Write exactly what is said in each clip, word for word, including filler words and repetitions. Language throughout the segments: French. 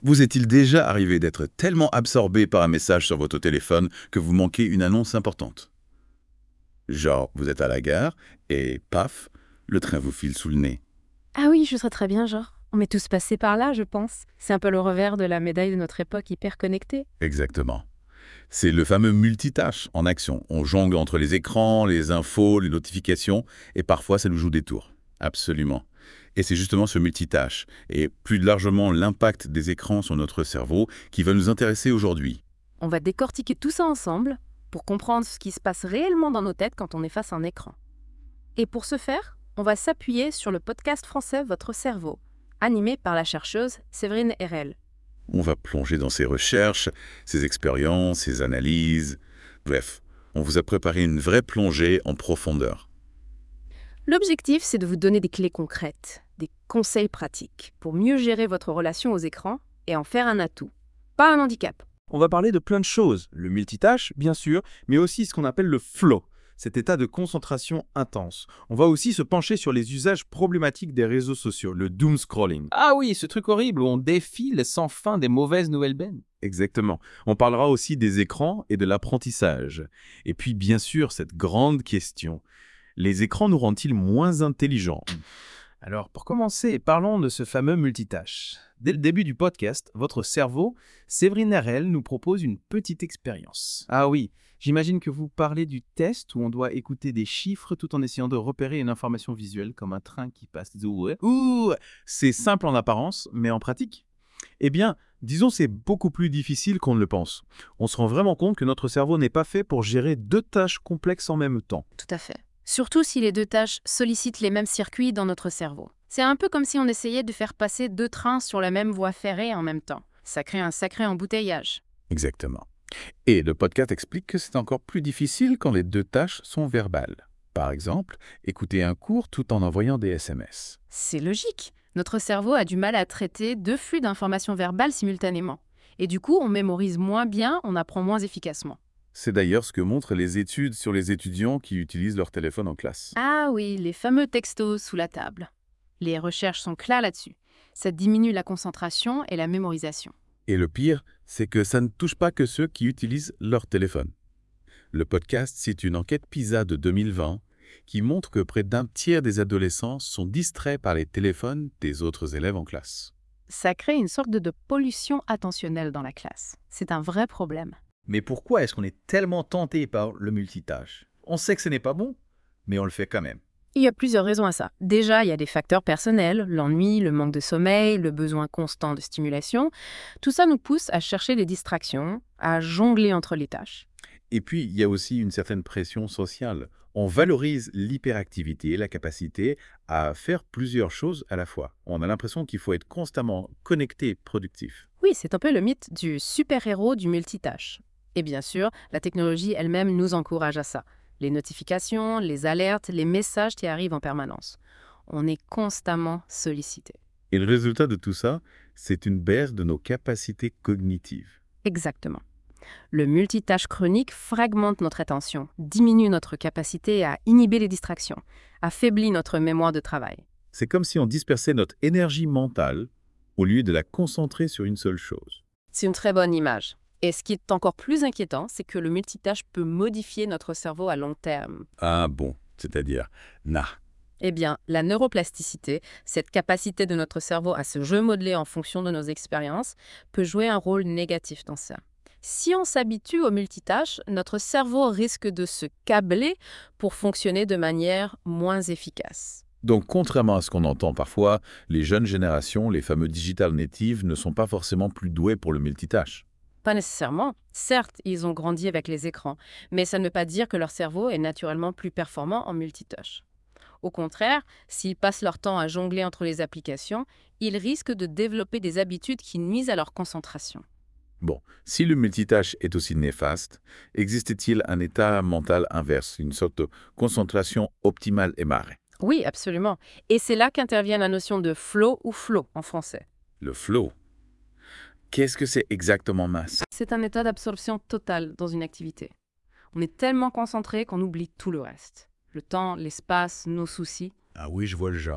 Vous est-il déjà arrivé d'être tellement absorbé par un message sur votre téléphone que vous manquez une annonce importante? Genre, vous êtes à la gare et paf, le train vous file sous le nez. Ah oui, je serais très bien, genre. On est tous passés par là, je pense. C'est un peu le revers de la médaille de notre époque hyper connectée. Exactement. C'est le fameux multitâche en action. On jongle entre les écrans, les infos, les notifications, et parfois ça nous joue des tours. Absolument. Et c'est justement ce multitâche, et plus largement l'impact des écrans sur notre cerveau, qui va nous intéresser aujourd'hui. On va décortiquer tout ça ensemble pour comprendre ce qui se passe réellement dans nos têtes quand on est face à un écran. Et pour ce faire, on va s'appuyer sur le podcast français Votre cerveau, animé par la chercheuse Séverine Herel. On va plonger dans ses recherches, ses expériences, ses analyses. Bref, on vous a préparé une vraie plongée en profondeur. L'objectif, c'est de vous donner des clés concrètes, des conseils pratiques pour mieux gérer votre relation aux écrans et en faire un atout, pas un handicap. On va parler de plein de choses, le multitâche, bien sûr, mais aussi ce qu'on appelle le flow, cet état de concentration intense. On va aussi se pencher sur les usages problématiques des réseaux sociaux, le doom scrolling. Ah oui, ce truc horrible où on défile sans fin des mauvaises nouvelles bennes. Exactement. On parlera aussi des écrans et de l'apprentissage. Et puis, bien sûr, cette grande question. Les écrans nous rendent-ils moins intelligents? Alors, pour commencer, parlons de ce fameux multitâche. Dès le début du podcast, Votre cerveau, Séverine Herel nous propose une petite expérience. Ah oui, j'imagine que vous parlez du test où on doit écouter des chiffres tout en essayant de repérer une information visuelle comme un train qui passe. Ouh, c'est simple en apparence, mais en pratique? Eh bien, disons c'est beaucoup plus difficile qu'on ne le pense. On se rend vraiment compte que notre cerveau n'est pas fait pour gérer deux tâches complexes en même temps. Tout à fait. Surtout si les deux tâches sollicitent les mêmes circuits dans notre cerveau. C'est un peu comme si on essayait de faire passer deux trains sur la même voie ferrée en même temps. Ça crée un sacré embouteillage. Exactement. Et le podcast explique que c'est encore plus difficile quand les deux tâches sont verbales. Par exemple, écouter un cours tout en envoyant des S M S. C'est logique. Notre cerveau a du mal à traiter deux flux d'informations verbales simultanément. Et du coup, on mémorise moins bien, on apprend moins efficacement. C'est d'ailleurs ce que montrent les études sur les étudiants qui utilisent leur téléphone en classe. Ah oui, les fameux textos sous la table. Les recherches sont claires là-dessus. Ça diminue la concentration et la mémorisation. Et le pire, c'est que ça ne touche pas que ceux qui utilisent leur téléphone. Le podcast cite une enquête PISA de deux mille vingt qui montre que près d'un tiers des adolescents sont distraits par les téléphones des autres élèves en classe. Ça crée une sorte de, de pollution attentionnelle dans la classe. C'est un vrai problème. Mais pourquoi est-ce qu'on est tellement tenté par le multitâche? On sait que ce n'est pas bon, mais on le fait quand même. Il y a plusieurs raisons à ça. Déjà, il y a des facteurs personnels, l'ennui, le manque de sommeil, le besoin constant de stimulation. Tout ça nous pousse à chercher des distractions, à jongler entre les tâches. Et puis, il y a aussi une certaine pression sociale. On valorise l'hyperactivité, la capacité à faire plusieurs choses à la fois. On a l'impression qu'il faut être constamment connecté, productif. Oui, c'est un peu le mythe du super-héros du multitâche. Et bien sûr, la technologie elle-même nous encourage à ça. Les notifications, les alertes, les messages qui arrivent en permanence. On est constamment sollicité. Et le résultat de tout ça, c'est une baisse de nos capacités cognitives. Exactement. Le multitâche chronique fragmente notre attention, diminue notre capacité à inhiber les distractions, affaiblit notre mémoire de travail. C'est comme si on dispersait notre énergie mentale au lieu de la concentrer sur une seule chose. C'est une très bonne image. Et ce qui est encore plus inquiétant, c'est que le multitâche peut modifier notre cerveau à long terme. Ah bon, c'est-à-dire, nah. Eh bien, la neuroplasticité, cette capacité de notre cerveau à se remodeler en fonction de nos expériences, peut jouer un rôle négatif dans ça. Si on s'habitue au multitâche, notre cerveau risque de se câbler pour fonctionner de manière moins efficace. Donc, contrairement à ce qu'on entend parfois, les jeunes générations, les fameux digital natives, ne sont pas forcément plus doués pour le multitâche. Pas nécessairement. Certes, ils ont grandi avec les écrans, mais ça ne veut pas dire que leur cerveau est naturellement plus performant en multitâche. Au contraire, s'ils passent leur temps à jongler entre les applications, ils risquent de développer des habitudes qui nuisent à leur concentration. Bon, si le multitâche est aussi néfaste, existe-t-il un état mental inverse, une sorte de concentration optimale et marée? Oui, absolument. Et c'est là qu'intervient la notion de flow ou flow en français. Le flow. Qu'est-ce que c'est exactement, Mas? C'est un état d'absorption totale dans une activité. On est tellement concentré qu'on oublie tout le reste. Le temps, l'espace, nos soucis. Ah oui, je vois le genre.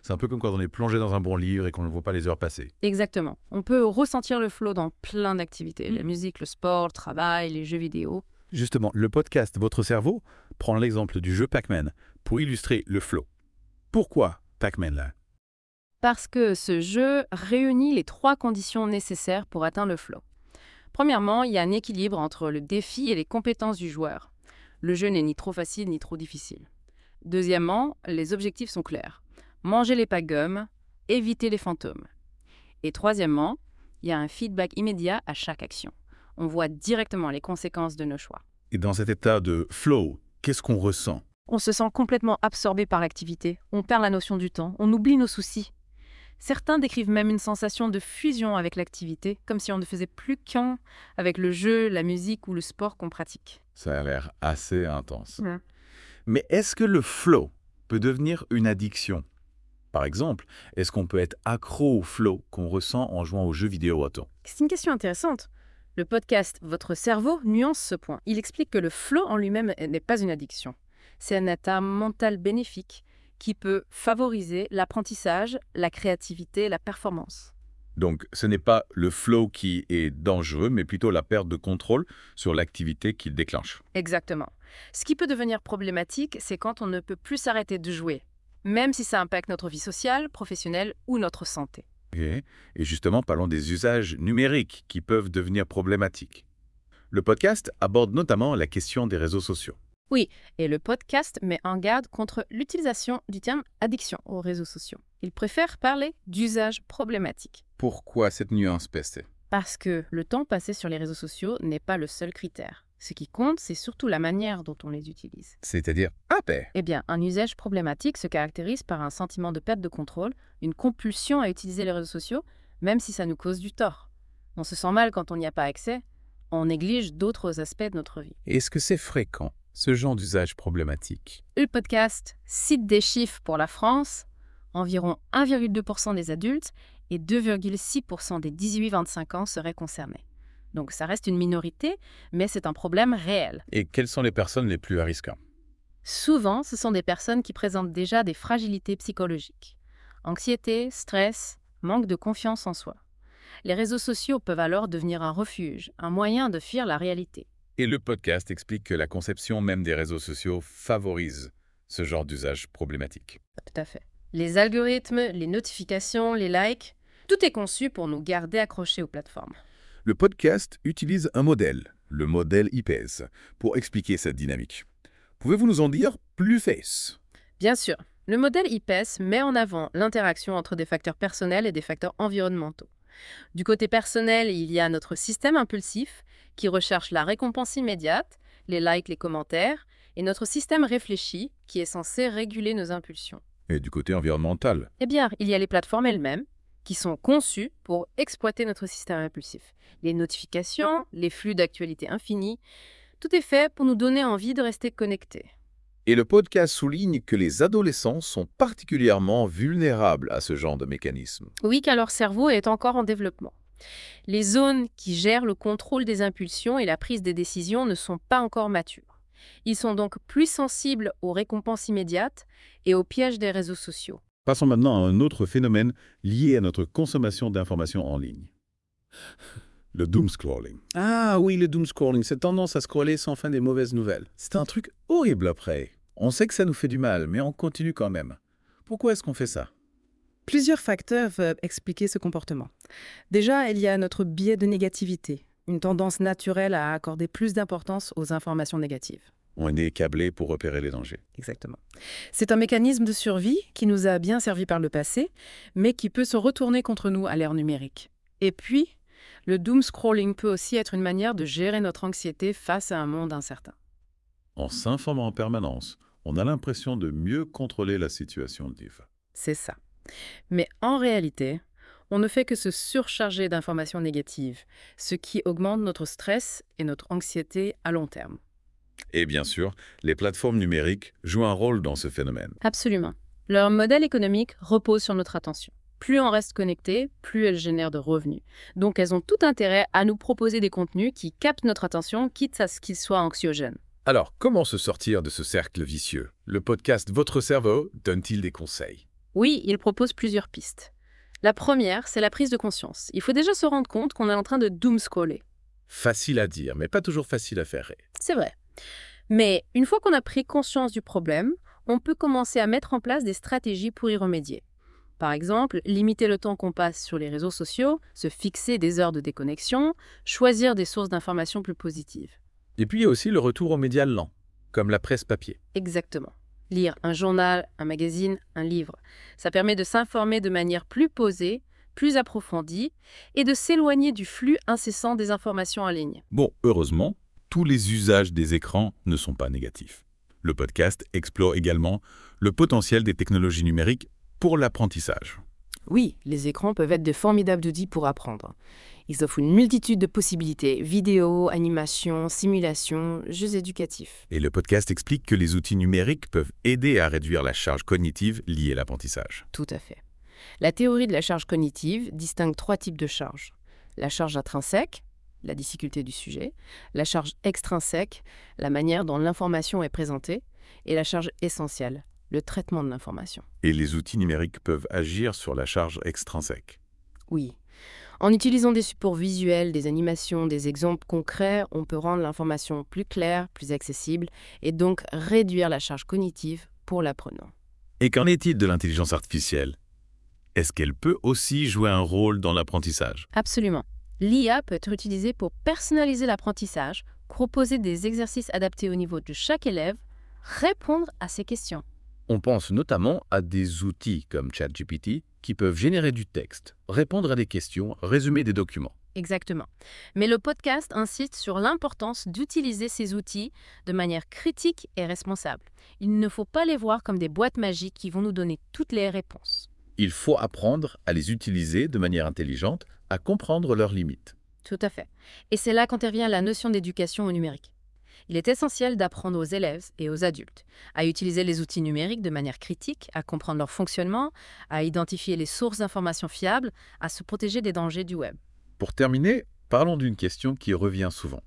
C'est un peu comme quand on est plongé dans un bon livre et qu'on ne voit pas les heures passer. Exactement. On peut ressentir le flow dans plein d'activités. La musique, le sport, le travail, les jeux vidéo. Justement, le podcast Votre cerveau prend l'exemple du jeu Pac-Man pour illustrer le flow. Pourquoi Pac-Man là? Parce que ce jeu réunit les trois conditions nécessaires pour atteindre le flow. Premièrement, il y a un équilibre entre le défi et les compétences du joueur. Le jeu n'est ni trop facile ni trop difficile. Deuxièmement, les objectifs sont clairs. Manger les pack-gums, éviter les fantômes. Et troisièmement, il y a un feedback immédiat à chaque action. On voit directement les conséquences de nos choix. Et dans cet état de flow, qu'est-ce qu'on ressent? On se sent complètement absorbé par l'activité, on perd la notion du temps, on oublie nos soucis. Certains décrivent même une sensation de fusion avec l'activité, comme si on ne faisait plus qu'un avec le jeu, la musique ou le sport qu'on pratique. Ça a l'air assez intense. Ouais. Mais est-ce que le flow peut devenir une addiction? Par exemple, est-ce qu'on peut être accro au flow qu'on ressent en jouant aux jeux vidéo auto? C'est une question intéressante. Le podcast Votre cerveau nuance ce point. Il explique que le flow en lui-même n'est pas une addiction. C'est un état mental bénéfique qui peut favoriser l'apprentissage, la créativité, la performance. Donc, ce n'est pas le flow qui est dangereux, mais plutôt la perte de contrôle sur l'activité qu'il déclenche. Exactement. Ce qui peut devenir problématique, c'est quand on ne peut plus s'arrêter de jouer, même si ça impacte notre vie sociale, professionnelle ou notre santé. Et, et justement, parlons des usages numériques qui peuvent devenir problématiques. Le podcast aborde notamment la question des réseaux sociaux. Oui, et le podcast met en garde contre l'utilisation du terme addiction aux réseaux sociaux. Il préfère parler d'usage problématique. Pourquoi cette nuance, P S T? Parce que le temps passé sur les réseaux sociaux n'est pas le seul critère. Ce qui compte, c'est surtout la manière dont on les utilise. C'est-à-dire, ah ben, Eh bien, un usage problématique se caractérise par un sentiment de perte de contrôle, une compulsion à utiliser les réseaux sociaux, même si ça nous cause du tort. On se sent mal quand on n'y a pas accès, on néglige d'autres aspects de notre vie. est-ce que c'est fréquent, ce genre d'usage problématique? Le podcast cite des chiffres pour la France, environ un virgule deux pour cent des adultes et deux virgule six pour cent des dix-huit à vingt-cinq ans seraient concernés. Donc ça reste une minorité, mais c'est un problème réel. Et quelles sont les personnes les plus à risque? Souvent, ce sont des personnes qui présentent déjà des fragilités psychologiques. Anxiété, stress, manque de confiance en soi. Les réseaux sociaux peuvent alors devenir un refuge, un moyen de fuir la réalité. Et le podcast explique que la conception même des réseaux sociaux favorise ce genre d'usage problématique. Tout à fait. Les algorithmes, les notifications, les likes, tout est conçu pour nous garder accrochés aux plateformes. Le podcast utilise un modèle, le modèle I P E S, pour expliquer cette dynamique. Pouvez-vous nous en dire plus, Face? Bien sûr, le modèle I P E S met en avant l'interaction entre des facteurs personnels et des facteurs environnementaux. Du côté personnel, il y a notre système impulsif qui recherche la récompense immédiate, les likes, les commentaires, et notre système réfléchi qui est censé réguler nos impulsions. Et du côté environnemental? Eh bien, il y a les plateformes elles-mêmes qui sont conçues pour exploiter notre système impulsif. Les notifications, les flux d'actualité infinis, tout est fait pour nous donner envie de rester connectés. Et le podcast souligne que les adolescents sont particulièrement vulnérables à ce genre de mécanisme. Oui, car leur cerveau est encore en développement. Les zones qui gèrent le contrôle des impulsions et la prise des décisions ne sont pas encore matures. Ils sont donc plus sensibles aux récompenses immédiates et aux pièges des réseaux sociaux. Passons maintenant à un autre phénomène lié à notre consommation d'informations en ligne. Le doomscrolling. Ah oui, le doomscrolling, cette tendance à scroller sans fin des mauvaises nouvelles. C'est un truc horrible après. On sait que ça nous fait du mal, mais on continue quand même. Pourquoi est-ce qu'on fait ça? Plusieurs facteurs peuvent expliquer ce comportement. Déjà, il y a notre biais de négativité, une tendance naturelle à accorder plus d'importance aux informations négatives. On est câblé pour repérer les dangers. Exactement. C'est un mécanisme de survie qui nous a bien servi par le passé, mais qui peut se retourner contre nous à l'ère numérique. Et puis, le doomscrolling peut aussi être une manière de gérer notre anxiété face à un monde incertain. En s'informant en permanence, on a l'impression de mieux contrôler la situation, Liv. C'est ça. Mais en réalité, on ne fait que se surcharger d'informations négatives, ce qui augmente notre stress et notre anxiété à long terme. Et bien sûr, les plateformes numériques jouent un rôle dans ce phénomène. Absolument. Leur modèle économique repose sur notre attention. Plus on reste connecté, plus elles génèrent de revenus. Donc elles ont tout intérêt à nous proposer des contenus qui captent notre attention, quitte à ce qu'ils soient anxiogènes. Alors, comment se sortir de ce cercle vicieux? Le podcast Votre cerveau donne-t-il des conseils? Oui, il propose plusieurs pistes. La première, c'est la prise de conscience. Il faut déjà se rendre compte qu'on est en train de doomscroller. Facile à dire, mais pas toujours facile à faire. C'est vrai. Mais une fois qu'on a pris conscience du problème, on peut commencer à mettre en place des stratégies pour y remédier. Par exemple, limiter le temps qu'on passe sur les réseaux sociaux, se fixer des heures de déconnexion, choisir des sources d'informations plus positives. Et puis il y a aussi le retour aux médias lents, comme la presse papier. Exactement. Lire un journal, un magazine, un livre. Ça permet de s'informer de manière plus posée, plus approfondie, et de s'éloigner du flux incessant des informations en ligne. Bon, heureusement, tous les usages des écrans ne sont pas négatifs. Le podcast explore également le potentiel des technologies numériques pour l'apprentissage. Oui, les écrans peuvent être de formidables outils pour apprendre. Ils offrent une multitude de possibilités, vidéos, animations, simulations, jeux éducatifs. Et le podcast explique que les outils numériques peuvent aider à réduire la charge cognitive liée à l'apprentissage. Tout à fait. La théorie de la charge cognitive distingue trois types de charges. La charge intrinsèque, la difficulté du sujet, la charge extrinsèque, la manière dont l'information est présentée, et la charge essentielle, le traitement de l'information. Et les outils numériques peuvent agir sur la charge extrinsèque. Oui. En utilisant des supports visuels, des animations, des exemples concrets, on peut rendre l'information plus claire, plus accessible, et donc réduire la charge cognitive pour l'apprenant. Et qu'en est-il de l'intelligence artificielle? Est-ce qu'elle peut aussi jouer un rôle dans l'apprentissage? Absolument. L'I A peut être utilisée pour personnaliser l'apprentissage, proposer des exercices adaptés au niveau de chaque élève, répondre à ses questions. On pense notamment à des outils comme ChatGPT qui peuvent générer du texte, répondre à des questions, résumer des documents. Exactement. Mais le podcast insiste sur l'importance d'utiliser ces outils de manière critique et responsable. Il ne faut pas les voir comme des boîtes magiques qui vont nous donner toutes les réponses. Il faut apprendre à les utiliser de manière intelligente, à comprendre leurs limites. Tout à fait. Et c'est là qu'intervient la notion d'éducation au numérique. Il est essentiel d'apprendre aux élèves et aux adultes à utiliser les outils numériques de manière critique, à comprendre leur fonctionnement, à identifier les sources d'informations fiables, à se protéger des dangers du web. Pour terminer, parlons d'une question qui revient souvent.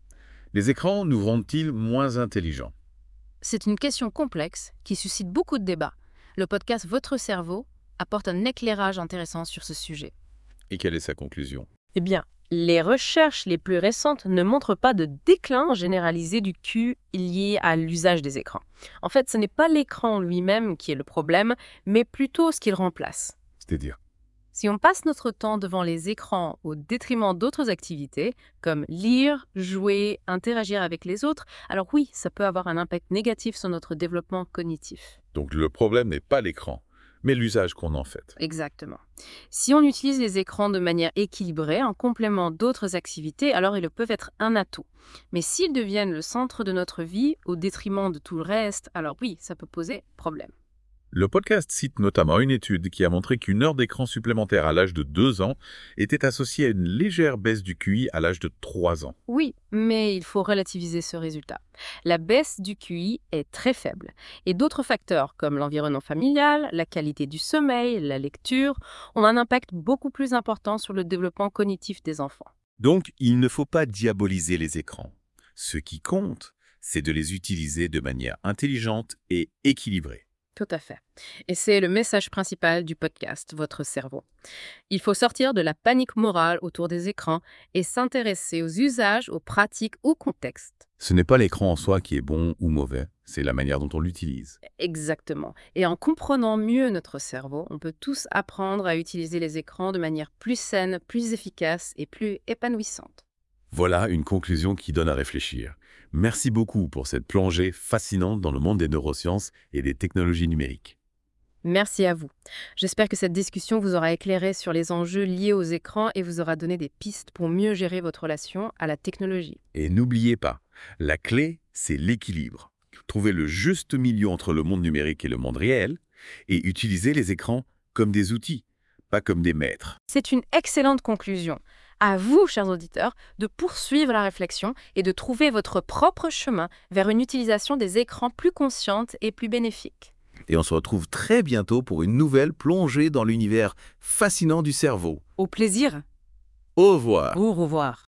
Les écrans nous rendent-ils moins intelligents? C'est une question complexe qui suscite beaucoup de débats. Le podcast Votre cerveau apporte un éclairage intéressant sur ce sujet. Et quelle est sa conclusion? Eh bien, les recherches les plus récentes ne montrent pas de déclin généralisé du Q I lié à l'usage des écrans. En fait, ce n'est pas l'écran lui-même qui est le problème, mais plutôt ce qu'il remplace. C'est-à-dire? Si on passe notre temps devant les écrans au détriment d'autres activités, comme lire, jouer, interagir avec les autres, alors oui, ça peut avoir un impact négatif sur notre développement cognitif. Donc le problème n'est pas l'écran, mais l'usage qu'on en fait. Exactement. Si on utilise les écrans de manière équilibrée, en complément d'autres activités, alors ils peuvent être un atout. Mais s'ils deviennent le centre de notre vie, au détriment de tout le reste, alors oui, ça peut poser problème. Le podcast cite notamment une étude qui a montré qu'une heure d'écran supplémentaire à l'âge de deux ans était associée à une légère baisse du Q I à l'âge de trois ans. Oui, mais il faut relativiser ce résultat. La baisse du Q I est très faible. Et d'autres facteurs, comme l'environnement familial, la qualité du sommeil, la lecture, ont un impact beaucoup plus important sur le développement cognitif des enfants. Donc, il ne faut pas diaboliser les écrans. Ce qui compte, c'est de les utiliser de manière intelligente et équilibrée. Tout à fait. Et c'est le message principal du podcast, Votre cerveau. Il faut sortir de la panique morale autour des écrans et s'intéresser aux usages, aux pratiques, aux contextes. Ce n'est pas l'écran en soi qui est bon ou mauvais, c'est la manière dont on l'utilise. Exactement. Et en comprenant mieux notre cerveau, on peut tous apprendre à utiliser les écrans de manière plus saine, plus efficace et plus épanouissante. Voilà une conclusion qui donne à réfléchir. Merci beaucoup pour cette plongée fascinante dans le monde des neurosciences et des technologies numériques. Merci à vous. J'espère que cette discussion vous aura éclairé sur les enjeux liés aux écrans et vous aura donné des pistes pour mieux gérer votre relation à la technologie. Et n'oubliez pas, la clé, c'est l'équilibre. Trouver le juste milieu entre le monde numérique et le monde réel et utiliser les écrans comme des outils, pas comme des maîtres. C'est une excellente conclusion. À vous, chers auditeurs, de poursuivre la réflexion et de trouver votre propre chemin vers une utilisation des écrans plus consciente et plus bénéfique. Et on se retrouve très bientôt pour une nouvelle plongée dans l'univers fascinant du cerveau. Au plaisir. Au revoir. Au revoir.